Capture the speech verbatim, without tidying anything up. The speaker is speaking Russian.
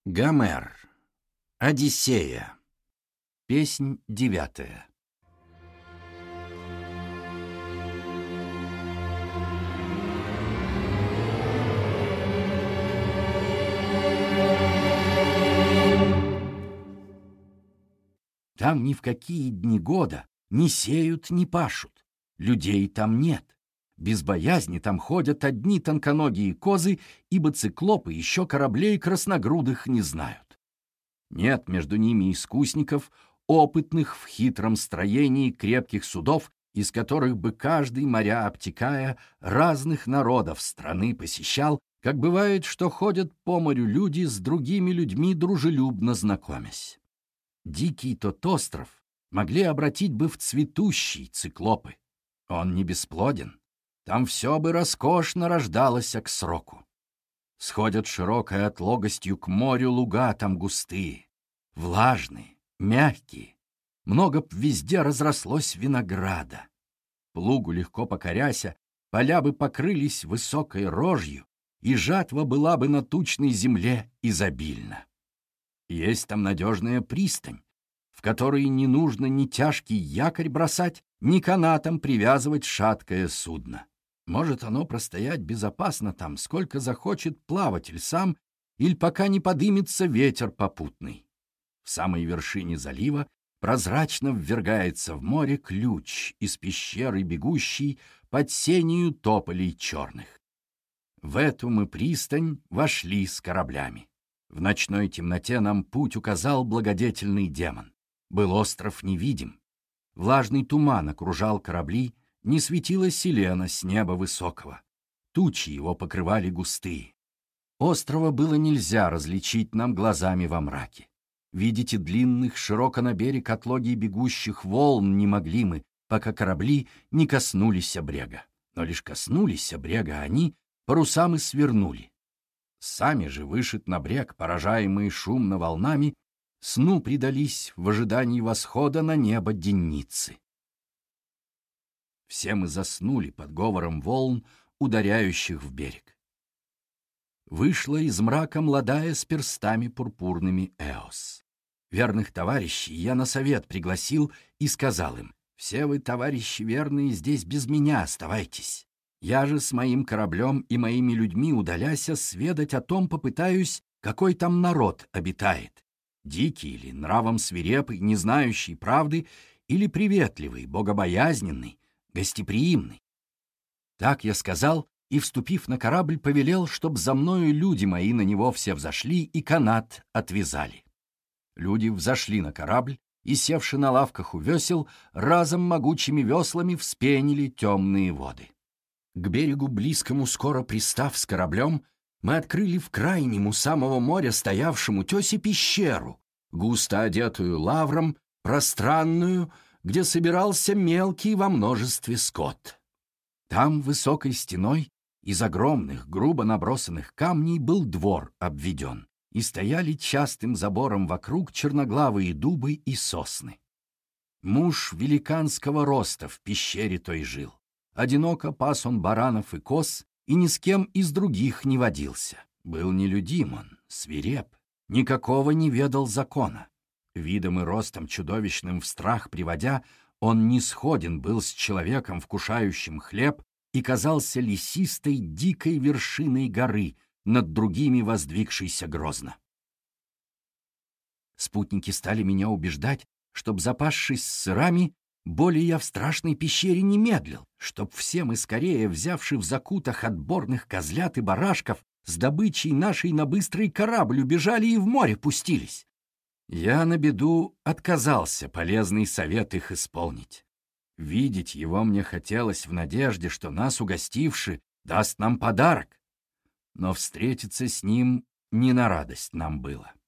Гомер. Одиссея. Песнь девятая. Там ни в какие дни года не сеют, не пашут. Людей там нет. Без боязни там ходят одни тонконогие козы, ибо циклопы еще кораблей красногрудых не знают. Нет между ними искусников, опытных в хитром строении крепких судов, из которых бы каждый, моря обтекая, разных народов страны посещал, как бывает, что ходят по морю люди с другими людьми, дружелюбно знакомясь. Дикий тот остров могли обратить бы в цветущий циклопы. Он не бесплоден. Там все бы роскошно рождалось к сроку. Сходят широкой отлогостью к морю луга там густые, влажные, мягкие. Много б везде разрослось винограда. Плугу легко покоряся, поля бы покрылись высокой рожью, и жатва была бы на тучной земле изобильна. Есть там надежная пристань, в которой не нужно ни тяжкий якорь бросать, ни канатом привязывать шаткое судно. Может оно простоять безопасно там, сколько захочет плаватель сам, или пока не подымется ветер попутный. В самой вершине залива прозрачно ввергается в море ключ из пещеры бегущий под сенью тополей черных. В эту мы пристань вошли с кораблями. В ночной темноте нам путь указал благодетельный демон. Был остров невидим. Влажный туман окружал корабли, не светила селена с неба высокого. Тучи его покрывали густые. Острова было нельзя различить нам глазами во мраке. Видите длинных, широко на берег отлогий бегущих волн не могли мы, пока корабли не коснулись брега. Но лишь коснулись брега они, паруса мы свернули. Сами же, вышед на брег, поражаемые шумно волнами, сну предались в ожидании восхода на небо денницы. Все мы заснули под говором волн, ударяющих в берег. Вышла из мрака молодая с перстами пурпурными Эос. Верных товарищей я на совет пригласил и сказал им: «Все вы, товарищи верные, здесь без меня оставайтесь. Я же с моим кораблем и моими людьми, удаляся, сведать о том попытаюсь, какой там народ обитает. Дикий или нравом свирепый, не знающий правды, или приветливый, богобоязненный, гостеприимный». Так я сказал, и, вступив на корабль, повелел, чтоб за мною люди мои на него все взошли и канат отвязали. Люди взошли на корабль и, севши на лавках у весел, разом могучими веслами вспенили темные воды. К берегу близкому скоро пристав с кораблем, мы открыли в крайнем у самого моря стоявшему тесе пещеру, густо одетую лавром, пространную, где собирался мелкий во множестве скот. Там высокой стеной из огромных, грубо набросанных камней был двор обведен, и стояли частым забором вокруг черноглавые дубы и сосны. Муж великанского роста в пещере той жил. Одиноко пас он баранов и коз, и ни с кем из других не водился. Был нелюдим он, свиреп, никакого не ведал закона. Видом и ростом чудовищным в страх приводя, он не сходен был с человеком, вкушающим хлеб, и казался лесистой, дикой вершиной горы, над другими воздвигшейся грозно. Спутники стали меня убеждать, чтоб, запасшись сырами, более я в страшной пещере не медлил, чтоб все мы скорее, взявши в закутах отборных козлят и барашков, с добычей нашей на быстрый корабль убежали и в море пустились. Я на беду отказался полезный совет их исполнить. Видеть его мне хотелось в надежде, что нас угостивши даст нам подарок. Но встретиться с ним не на радость нам было.